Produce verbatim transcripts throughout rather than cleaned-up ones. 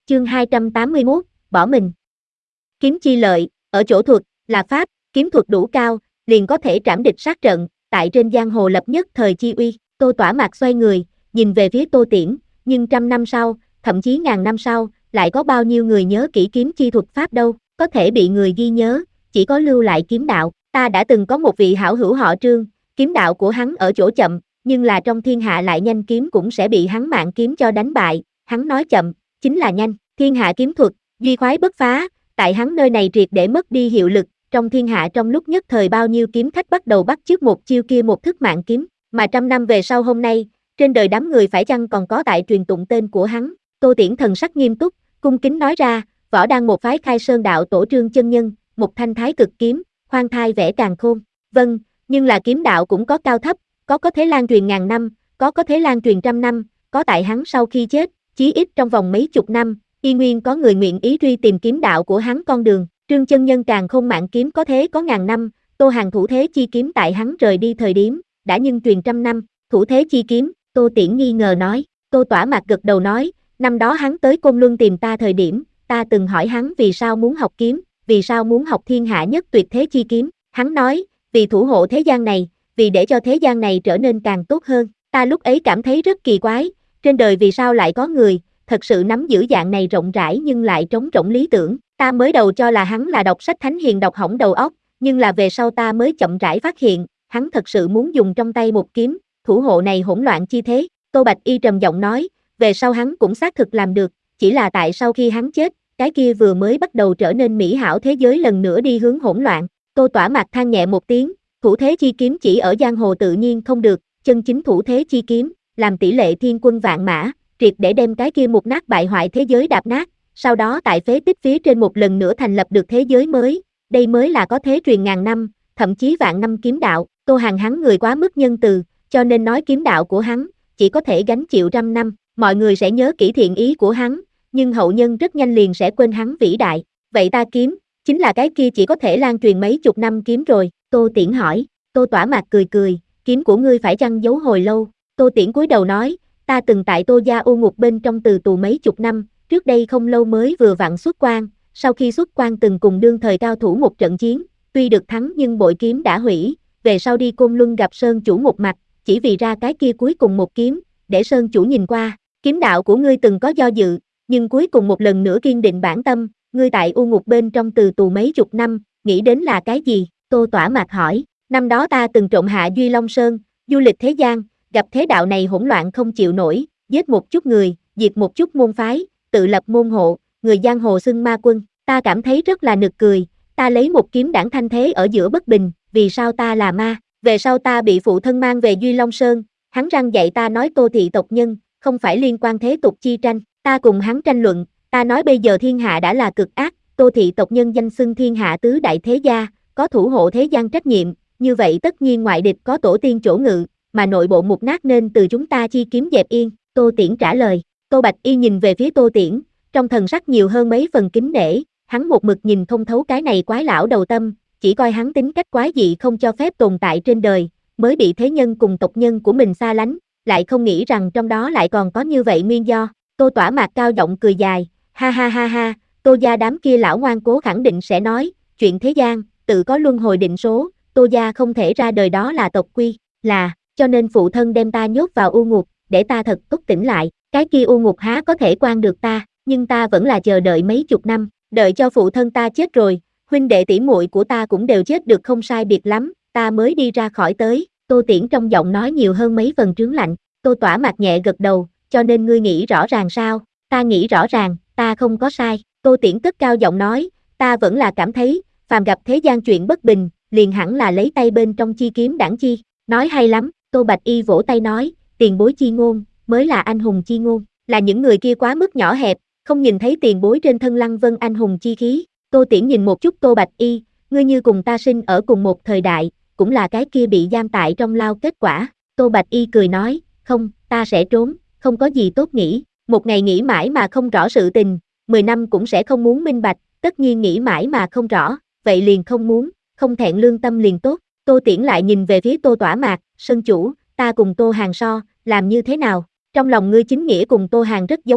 Chương hai trăm tám mươi mốt, bỏ mình. Kiếm chi lợi, ở chỗ thuật, là pháp, kiếm thuật đủ cao, liền có thể trảm địch sát trận, tại trên giang hồ lập nhất thời chi uy. Tô Tỏa Mạc xoay người, nhìn về phía Tô Tiễn, nhưng trăm năm sau, thậm chí ngàn năm sau, lại có bao nhiêu người nhớ kỹ kiếm chi thuật pháp đâu, có thể bị người ghi nhớ, chỉ có lưu lại kiếm đạo. Ta đã từng có một vị hảo hữu họ Trương, kiếm đạo của hắn ở chỗ chậm, nhưng là trong thiên hạ lại nhanh, kiếm cũng sẽ bị hắn mạng kiếm cho đánh bại. Hắn nói chậm, chính là nhanh. Thiên hạ kiếm thuật, duy khoái bất phá, tại hắn nơi này triệt để mất đi hiệu lực, trong thiên hạ trong lúc nhất thời bao nhiêu kiếm khách bắt đầu bắt chước một chiêu kia một thức mạng kiếm, mà trăm năm về sau hôm nay, trên đời đám người phải chăng còn có tại truyền tụng tên của hắn. Tô Tiễn thần sắc nghiêm túc, cung kính nói ra, võ đang một phái khai sơn đạo tổ Trương chân nhân, một thanh thái cực kiếm, khoan thai vẽ càn khôn. Vâng, nhưng là kiếm đạo cũng có cao thấp, có có thể lan truyền ngàn năm, có có thể lan truyền trăm năm, có tại hắn sau khi chết, chí ít trong vòng mấy chục năm, y nguyên có người nguyện ý truy tìm kiếm đạo của hắn con đường. Trương chân nhân càn khôn mạng kiếm có thế có ngàn năm, Tô Hàn thủ thế chi kiếm tại hắn rời đi thời điểm, đã nhưng truyền trăm năm. Thủ thế chi kiếm, Tô Tiễn nghi ngờ nói. Tô Tỏa Mạc gật đầu nói, năm đó hắn tới Côn Luân tìm ta thời điểm, ta từng hỏi hắn vì sao muốn học kiếm, vì sao muốn học thiên hạ nhất tuyệt thế chi kiếm. Hắn nói, vì thủ hộ thế gian này, vì để cho thế gian này trở nên càng tốt hơn. Ta lúc ấy cảm thấy rất kỳ quái, trên đời vì sao lại có người thật sự nắm giữ dạng này rộng rãi nhưng lại trống rỗng lý tưởng. Ta mới đầu cho là hắn là đọc sách thánh hiền đọc hỏng đầu óc, nhưng là về sau ta mới chậm rãi phát hiện, hắn thật sự muốn dùng trong tay một kiếm, thủ hộ này hỗn loạn chi thế. Tô Bạch Y trầm giọng nói, về sau hắn cũng xác thực làm được, chỉ là tại sau khi hắn chết, cái kia vừa mới bắt đầu trở nên mỹ hảo thế giới lần nữa đi hướng hỗn loạn. Tô Tỏa Mạc than nhẹ một tiếng, thủ thế chi kiếm chỉ ở giang hồ tự nhiên không được, chân chính thủ thế chi kiếm, làm tỷ lệ thiên quân vạn mã, triệt để đem cái kia một nát bại hoại thế giới đạp nát, sau đó tại phế tích phía trên một lần nữa thành lập được thế giới mới, đây mới là có thế truyền ngàn năm, thậm chí vạn năm kiếm đạo. Tô Hàn hắn người quá mức nhân từ, cho nên nói kiếm đạo của hắn chỉ có thể gánh chịu trăm năm, mọi người sẽ nhớ kỹ thiện ý của hắn, nhưng hậu nhân rất nhanh liền sẽ quên hắn vĩ đại. Vậy ta kiếm, chính là cái kia chỉ có thể lan truyền mấy chục năm kiếm rồi. Tô Tiễn hỏi. Tô Tỏa Mạc cười cười, kiếm của ngươi phải chăng giấu hồi lâu? Tô Tiễn cúi đầu nói, ta từng tại Tô gia u ngục bên trong từ tù mấy chục năm, trước đây không lâu mới vừa vặn xuất quan, sau khi xuất quan từng cùng đương thời cao thủ một trận chiến, tuy được thắng nhưng bội kiếm đã hủy, về sau đi Côn Luân gặp Sơn chủ một mạch, chỉ vì ra cái kia cuối cùng một kiếm, để Sơn chủ nhìn qua, kiếm đạo của ngươi từng có do dự, nhưng cuối cùng một lần nữa kiên định bản tâm, ngươi tại u ngục bên trong từ tù mấy chục năm, nghĩ đến là cái gì? Tô Tỏa Mạc hỏi, năm đó ta từng trộm hạ Duy Long Sơn, du lịch thế gian, gặp thế đạo này hỗn loạn không chịu nổi, giết một chút người, diệt một chút môn phái, tự lập môn hộ, người giang hồ xưng ma quân, ta cảm thấy rất là nực cười, ta lấy một kiếm đảng thanh thế ở giữa bất bình, vì sao ta là ma? Về sau ta bị phụ thân mang về Duy Long Sơn, hắn răng dạy ta nói Tô thị tộc nhân, không phải liên quan thế tục chi tranh, ta cùng hắn tranh luận, ta nói bây giờ thiên hạ đã là cực ác, Tô thị tộc nhân danh xưng thiên hạ tứ đại thế gia, có thủ hộ thế gian trách nhiệm, như vậy tất nhiên ngoại địch có tổ tiên chỗ ngự, mà nội bộ mục nát nên từ chúng ta chi kiếm dẹp yên. Tô Tiễn trả lời. Tô Bạch Y nhìn về phía Tô Tiễn, trong thần sắc nhiều hơn mấy phần kính nể, hắn một mực nhìn không thấu cái này quái lão đầu tâm, chỉ coi hắn tính cách quái dị không cho phép tồn tại trên đời, mới bị thế nhân cùng tộc nhân của mình xa lánh, lại không nghĩ rằng trong đó lại còn có như vậy nguyên do. Tô Tỏa Mạc cao giọng cười dài, ha ha ha ha, Tô gia đám kia lão ngoan cố khẳng định sẽ nói, chuyện thế gian, tự có luân hồi định số, Tô gia không thể ra đời đó là tộc quy, là, cho nên phụ thân đem ta nhốt vào u ngục, để ta thật tốt tỉnh lại, cái kia u ngục há có thể quan được ta, nhưng ta vẫn là chờ đợi mấy chục năm, đợi cho phụ thân ta chết rồi, huynh đệ tỷ muội của ta cũng đều chết được không sai biệt lắm, ta mới đi ra khỏi tới. Tô Tiễn trong giọng nói nhiều hơn mấy phần trướng lạnh. Tô Tỏa Mạc nhẹ gật đầu, cho nên ngươi nghĩ rõ ràng sao? Ta nghĩ rõ ràng, ta không có sai. Tô Tiễn cất cao giọng nói, ta vẫn là cảm thấy, phàm gặp thế gian chuyện bất bình, liền hẳn là lấy tay bên trong chi kiếm đảng chi. Nói hay lắm. Tô Bạch Y vỗ tay nói, tiền bối chi ngôn, mới là anh hùng chi ngôn, là những người kia quá mức nhỏ hẹp, không nhìn thấy tiền bối trên thân Lăng Vân anh hùng chi khí. Tô Tiễn nhìn một chút Tô Bạch Y, ngươi như cùng ta sinh ở cùng một thời đại, cũng là cái kia bị giam tại trong lao kết quả. Tô Bạch Y cười nói, không, ta sẽ trốn, không có gì tốt nghĩ, một ngày nghĩ mãi mà không rõ sự tình, mười năm cũng sẽ không muốn minh bạch, tất nhiên nghĩ mãi mà không rõ, vậy liền không muốn, không thẹn lương tâm liền tốt. Tô Tiễn lại nhìn về phía Tô Tỏa Mạc, Sơn chủ, ta cùng Tô Hàn so, làm như thế nào? Trong lòng ngươi chính nghĩa cùng Tô Hàn rất giống,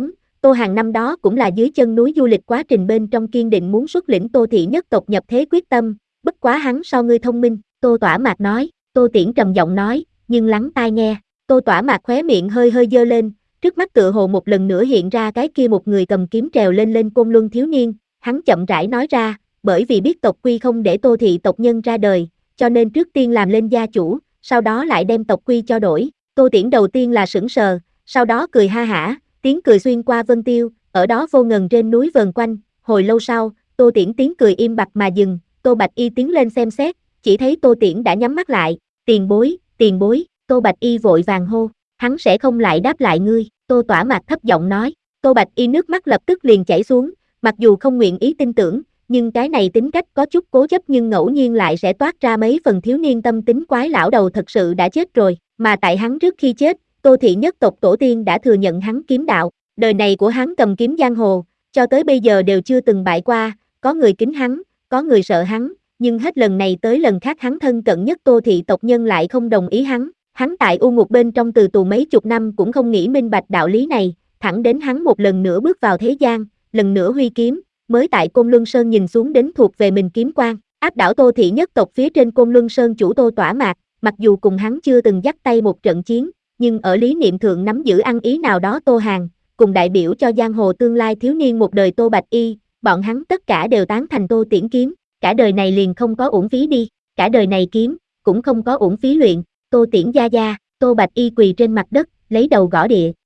Tô Hàn năm đó cũng là dưới chân núi du lịch quá trình bên trong kiên định muốn xuất lĩnh Tô thị nhất tộc nhập thế quyết tâm, bất quá hắn so ngươi thông minh, Tô Tỏa Mạc nói, Tô Tiễn trầm giọng nói, nhưng lắng tai nghe, Tô Tỏa Mạc khóe miệng hơi hơi dơ lên, trước mắt tựa hồ một lần nữa hiện ra cái kia một người cầm kiếm trèo lên lên côn luân thiếu niên, hắn chậm rãi nói ra, bởi vì biết tộc quy không để Tô thị tộc nhân ra đời, cho nên trước tiên làm lên gia chủ, sau đó lại đem tộc quy cho đổi, Tô Tiễn đầu tiên là sững sờ, sau đó cười ha hả, tiếng cười xuyên qua vân tiêu, ở đó vô ngần trên núi vờn quanh, hồi lâu sau, Tô Tiễn tiếng cười im bặt mà dừng, Tô Bạch Y tiến lên xem xét, chỉ thấy Tô Tiễn đã nhắm mắt lại, tiền bối, tiền bối, Tô Bạch Y vội vàng hô, hắn sẽ không lại đáp lại ngươi, Tô Tỏa Mạc thấp giọng nói, Tô Bạch Y nước mắt lập tức liền chảy xuống, mặc dù không nguyện ý tin tưởng, nhưng cái này tính cách có chút cố chấp nhưng ngẫu nhiên lại sẽ toát ra mấy phần thiếu niên tâm tính quái lão đầu thật sự đã chết rồi, mà tại hắn trước khi chết, Tô thị nhất tộc tổ tiên đã thừa nhận hắn kiếm đạo, đời này của hắn cầm kiếm giang hồ, cho tới bây giờ đều chưa từng bại qua, có người kính hắn, có người sợ hắn, nhưng hết lần này tới lần khác hắn thân cận nhất Tô thị tộc nhân lại không đồng ý hắn, hắn tại u ngục bên trong từ tù mấy chục năm cũng không nghĩ minh bạch đạo lý này, thẳng đến hắn một lần nữa bước vào thế gian, lần nữa huy kiếm, mới tại Côn Luân Sơn nhìn xuống đến thuộc về mình kiếm quan, áp đảo Tô thị nhất tộc phía trên Côn Luân Sơn chủ Tô Tỏa Mạc, mặc dù cùng hắn chưa từng dắt tay một trận chiến, nhưng ở lý niệm thượng nắm giữ ăn ý nào đó Tô Hàn, cùng đại biểu cho giang hồ tương lai thiếu niên một đời Tô Bạch Y, bọn hắn tất cả đều tán thành Tô Tiễn kiếm, cả đời này liền không có uổng phí đi, cả đời này kiếm, cũng không có uổng phí luyện, Tô Tiễn gia gia, Tô Bạch Y quỳ trên mặt đất, lấy đầu gõ địa,